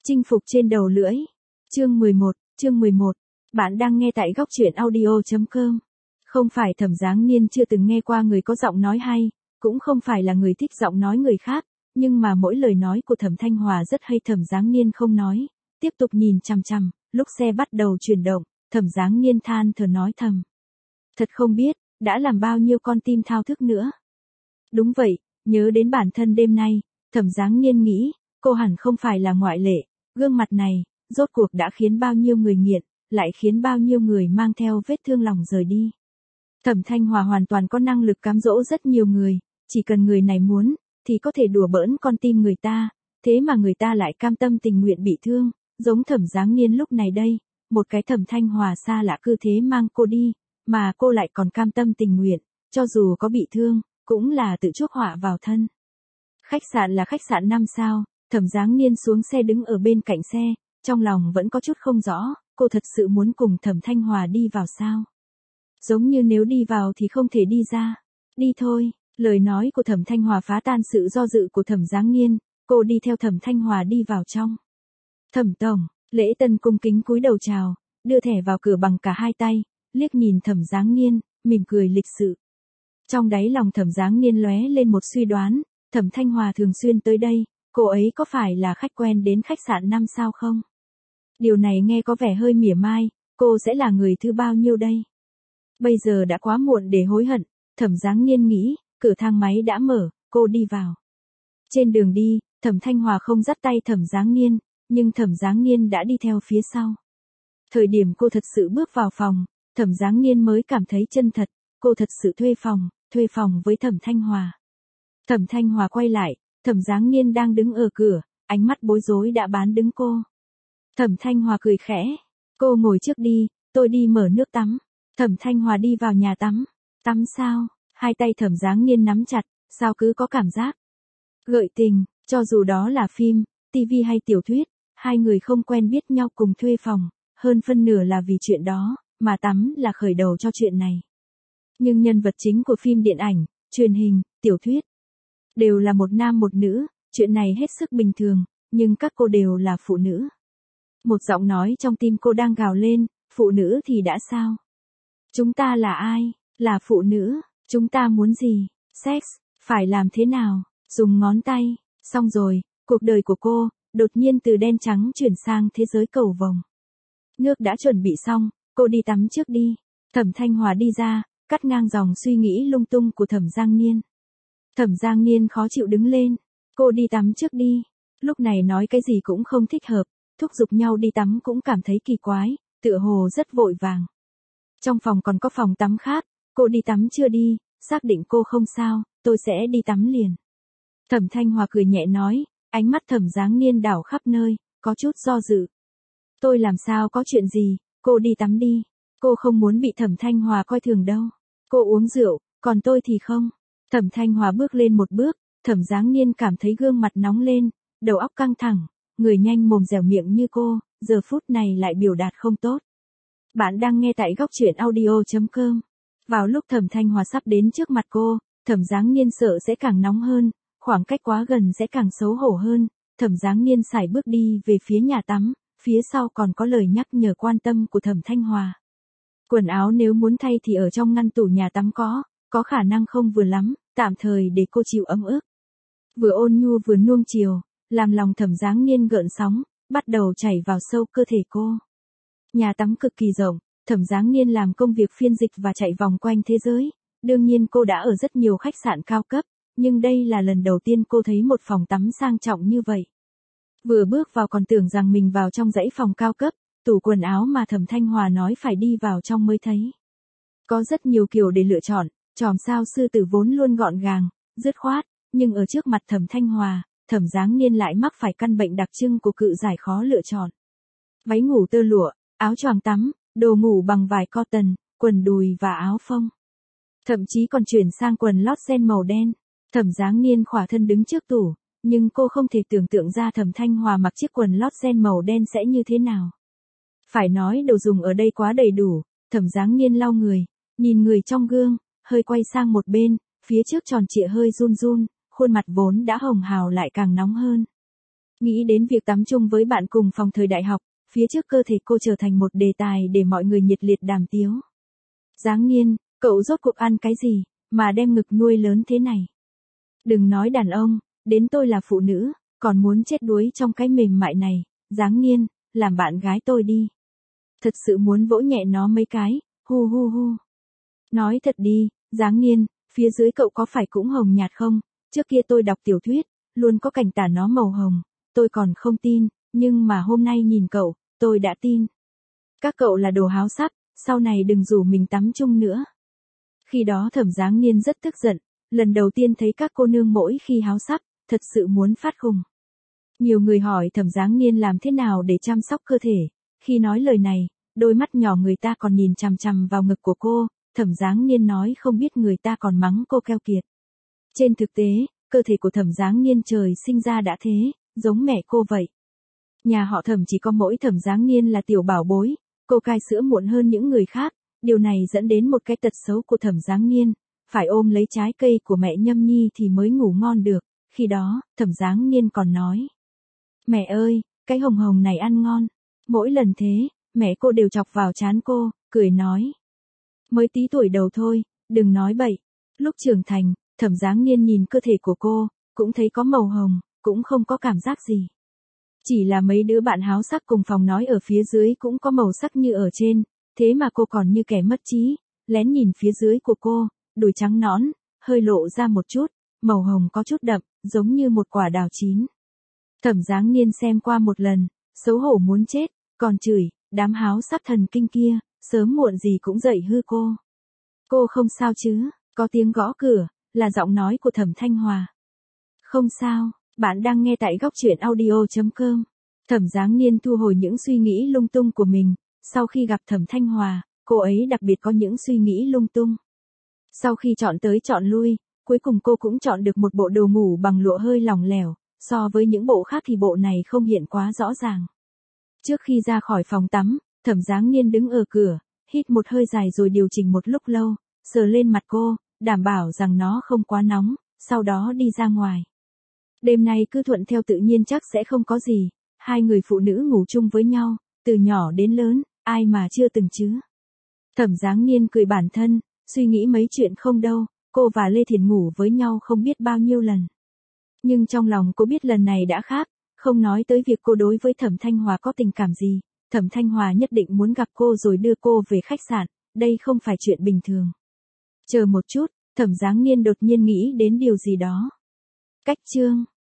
Chinh phục trên đầu lưỡi. Chương 11. Bạn đang nghe tại góc truyện audio.com. Không phải Thẩm Giáng Niên chưa từng nghe qua người có giọng nói hay, cũng không phải là người thích giọng nói người khác, nhưng mà mỗi lời nói của Thẩm Thanh Hòa rất hay. Thẩm Giáng Niên không nói, tiếp tục nhìn chằm chằm, lúc xe bắt đầu chuyển động, Thẩm Giáng Niên than thở nói thầm. Thật không biết, đã làm bao nhiêu con tim thao thức nữa. Đúng vậy, nhớ đến bản thân đêm nay, Thẩm Giáng Niên nghĩ, cô hẳn không phải là ngoại lệ, gương mặt này, rốt cuộc đã khiến bao nhiêu người nghiện, lại khiến bao nhiêu người mang theo vết thương lòng rời đi. Thẩm Thanh Hòa hoàn toàn có năng lực cám dỗ rất nhiều người, chỉ cần người này muốn, thì có thể đùa bỡn con tim người ta, thế mà người ta lại cam tâm tình nguyện bị thương, giống Thẩm Giáng Niên lúc này đây, một cái Thẩm Thanh Hòa xa lạ cứ thế mang cô đi, mà cô lại còn cam tâm tình nguyện, cho dù có bị thương, cũng là tự chuốc họa vào thân. Khách sạn là khách sạn 5 sao, Thẩm Giáng Niên xuống xe đứng ở bên cạnh xe, trong lòng vẫn có chút không rõ, cô thật sự muốn cùng Thẩm Thanh Hòa đi vào sao? Giống như nếu đi vào thì không thể đi ra. Đi thôi, lời nói của Thẩm Thanh Hòa phá tan sự do dự của Thẩm Giáng Niên, cô đi theo Thẩm Thanh Hòa đi vào trong. Thẩm tổng, Lễ Tân cung kính cúi đầu chào, đưa thẻ vào cửa bằng cả hai tay, liếc nhìn Thẩm Giáng Niên, mỉm cười lịch sự. Trong đáy lòng Thẩm Giáng Niên lóe lên một suy đoán, Thẩm Thanh Hòa thường xuyên tới đây, cô ấy có phải là khách quen đến khách sạn 5 sao không? Điều này nghe có vẻ hơi mỉa mai, cô sẽ là người thứ bao nhiêu đây? Bây giờ đã quá muộn để hối hận, Thẩm Giáng Niên nghĩ, cửa thang máy đã mở, cô đi vào. Trên đường đi, Thẩm Thanh Hòa không dắt tay Thẩm Giáng Niên, nhưng Thẩm Giáng Niên đã đi theo phía sau. Thời điểm cô thật sự bước vào phòng, Thẩm Giáng Niên mới cảm thấy chân thật, cô thật sự thuê phòng với Thẩm Thanh Hòa. Thẩm Thanh Hòa quay lại, Thẩm Giáng Niên đang đứng ở cửa, ánh mắt bối rối đã bán đứng cô. Thẩm Thanh Hòa cười khẽ, cô ngồi trước đi, tôi đi mở nước tắm. Thẩm Thanh Hòa đi vào nhà tắm. Tắm sao? Hai tay Thẩm Giáng Niên nắm chặt, sao cứ có cảm giác gợi tình, cho dù đó là phim, tivi hay tiểu thuyết, hai người không quen biết nhau cùng thuê phòng, hơn phân nửa là vì chuyện đó, mà tắm là khởi đầu cho chuyện này. Nhưng nhân vật chính của phim điện ảnh, truyền hình, tiểu thuyết, đều là một nam một nữ, chuyện này hết sức bình thường, nhưng các cô đều là phụ nữ. Một giọng nói trong tim cô đang gào lên, phụ nữ thì đã sao? Chúng ta là ai? Là phụ nữ, chúng ta muốn gì? Sex, phải làm thế nào? Dùng ngón tay, xong rồi, cuộc đời của cô, đột nhiên từ đen trắng chuyển sang thế giới cầu vồng. Nước đã chuẩn bị xong, cô đi tắm trước đi. Thẩm Thanh Hòa đi ra, cắt ngang dòng suy nghĩ lung tung của Thẩm Giang Niên. Thẩm Giang Niên khó chịu đứng lên, cô đi tắm trước đi. Lúc này nói cái gì cũng không thích hợp, thúc giục nhau đi tắm cũng cảm thấy kỳ quái, tựa hồ rất vội vàng. Trong phòng còn có phòng tắm khác, cô đi tắm chưa đi, xác định cô không sao, tôi sẽ đi tắm liền. Thẩm Thanh Hòa cười nhẹ nói, ánh mắt Thẩm Giáng Niên đảo khắp nơi, có chút do dự. Tôi làm sao có chuyện gì, cô đi tắm đi, cô không muốn bị Thẩm Thanh Hòa coi thường đâu. Cô uống rượu, còn tôi thì không. Thẩm Thanh Hòa bước lên một bước, Thẩm Giáng Niên cảm thấy gương mặt nóng lên, đầu óc căng thẳng, người nhanh mồm dẻo miệng như cô, giờ phút này lại biểu đạt không tốt. Bạn đang nghe tại góc truyện audio.com. Vào lúc Thẩm Thanh Hòa sắp đến trước mặt cô, Thẩm Giáng Niên sợ sẽ càng nóng hơn, khoảng cách quá gần sẽ càng xấu hổ hơn. Thẩm Giáng Niên sải bước đi về phía nhà tắm, phía sau còn có lời nhắc nhở quan tâm của Thẩm Thanh Hòa. Quần áo nếu muốn thay thì ở trong ngăn tủ nhà tắm có khả năng không vừa lắm, tạm thời để cô chịu ấm ức. Vừa ôn nhu vừa nuông chiều, làm lòng Thẩm Giáng Niên gợn sóng, bắt đầu chảy vào sâu cơ thể cô. Nhà tắm cực kỳ rộng, Thẩm Giáng Niên làm công việc phiên dịch và chạy vòng quanh thế giới. Đương nhiên cô đã ở rất nhiều khách sạn cao cấp, nhưng đây là lần đầu tiên cô thấy một phòng tắm sang trọng như vậy. Vừa bước vào còn tưởng rằng mình vào trong dãy phòng cao cấp, tủ quần áo mà Thẩm Thanh Hòa nói phải đi vào trong mới thấy. Có rất nhiều kiểu để lựa chọn, chòm sao sư tử vốn luôn gọn gàng, dứt khoát, nhưng ở trước mặt Thẩm Thanh Hòa, Thẩm Giáng Niên lại mắc phải căn bệnh đặc trưng của cự giải khó lựa chọn. Váy ngủ tơ lụa, áo choàng tắm, đồ ngủ bằng vải cotton, quần đùi và áo phông. Thậm chí còn chuyển sang quần lót sen màu đen. Thẩm Giáng Niên khỏa thân đứng trước tủ, nhưng cô không thể tưởng tượng ra Thẩm Thanh Hòa mặc chiếc quần lót sen màu đen sẽ như thế nào. Phải nói đồ dùng ở đây quá đầy đủ, Thẩm Giáng Niên lau người, nhìn người trong gương, hơi quay sang một bên, phía trước tròn trịa hơi run run, khuôn mặt vốn đã hồng hào lại càng nóng hơn. Nghĩ đến việc tắm chung với bạn cùng phòng thời đại học, phía trước cơ thể cô trở thành một đề tài để mọi người nhiệt liệt đàm tiếu. Giáng Niên, cậu rốt cuộc ăn cái gì, mà đem ngực nuôi lớn thế này? Đừng nói đàn ông, đến tôi là phụ nữ, còn muốn chết đuối trong cái mềm mại này. Giáng Niên, làm bạn gái tôi đi. Thật sự muốn vỗ nhẹ nó mấy cái, hu hu hu. Nói thật đi, Giáng Niên, phía dưới cậu có phải cũng hồng nhạt không? Trước kia tôi đọc tiểu thuyết, luôn có cảnh tả nó màu hồng, tôi còn không tin, nhưng mà hôm nay nhìn cậu, tôi đã tin. Các cậu là đồ háo sắc, sau này đừng rủ mình tắm chung nữa. Khi đó Thẩm Giáng Niên rất tức giận, lần đầu tiên thấy các cô nương mỗi khi háo sắc, thật sự muốn phát khùng. Nhiều người hỏi Thẩm Giáng Niên làm thế nào để chăm sóc cơ thể, khi nói lời này, đôi mắt nhỏ người ta còn nhìn chằm chằm vào ngực của cô, Thẩm Giáng Niên nói không biết người ta còn mắng cô keo kiệt. Trên thực tế, cơ thể của Thẩm Giáng Niên trời sinh ra đã thế, giống mẹ cô vậy. Nhà họ Thẩm chỉ có mỗi Thẩm Giáng Niên là tiểu bảo bối, cô cai sữa muộn hơn những người khác, điều này dẫn đến một cái tật xấu của Thẩm Giáng Niên, phải ôm lấy trái cây của mẹ Nhâm Nhi thì mới ngủ ngon được, khi đó, Thẩm Giáng Niên còn nói. Mẹ ơi, cái hồng hồng này ăn ngon. Mỗi lần thế, mẹ cô đều chọc vào trán cô, cười nói. Mới tí tuổi đầu thôi, đừng nói bậy. Lúc trưởng thành, Thẩm Giáng Niên nhìn cơ thể của cô, cũng thấy có màu hồng, cũng không có cảm giác gì. Chỉ là mấy đứa bạn háo sắc cùng phòng nói ở phía dưới cũng có màu sắc như ở trên, thế mà cô còn như kẻ mất trí, lén nhìn phía dưới của cô, đùi trắng nõn, hơi lộ ra một chút, màu hồng có chút đậm, giống như một quả đào chín. Thẩm Giáng Niên xem qua một lần, xấu hổ muốn chết, còn chửi, đám háo sắc thần kinh kia, sớm muộn gì cũng dậy hư cô. Cô không sao chứ? Có tiếng gõ cửa, là giọng nói của Thẩm Thanh Hòa. Không sao, bạn đang nghe tại góc truyện audio.com. Thẩm Giáng Niên thu hồi những suy nghĩ lung tung của mình, sau khi gặp Thẩm Thanh Hòa, cô ấy đặc biệt có những suy nghĩ lung tung. Sau khi chọn tới chọn lui, cuối cùng cô cũng chọn được một bộ đồ ngủ bằng lụa hơi lỏng lẻo, so với những bộ khác thì bộ này không hiện quá rõ ràng. Trước khi ra khỏi phòng tắm, Thẩm Giáng Niên đứng ở cửa, hít một hơi dài rồi điều chỉnh một lúc lâu, sờ lên mặt cô, đảm bảo rằng nó không quá nóng, sau đó đi ra ngoài. Đêm nay cứ thuận theo tự nhiên chắc sẽ không có gì, hai người phụ nữ ngủ chung với nhau, từ nhỏ đến lớn, ai mà chưa từng chứ. Thẩm Giáng Niên cười bản thân, suy nghĩ mấy chuyện không đâu, cô và Lê Thiền ngủ với nhau không biết bao nhiêu lần. Nhưng trong lòng cô biết lần này đã khác, không nói tới việc cô đối với Thẩm Thanh Hòa có tình cảm gì, Thẩm Thanh Hòa nhất định muốn gặp cô rồi đưa cô về khách sạn, đây không phải chuyện bình thường. Chờ một chút, Thẩm Giáng Niên đột nhiên nghĩ đến điều gì đó. Cách chương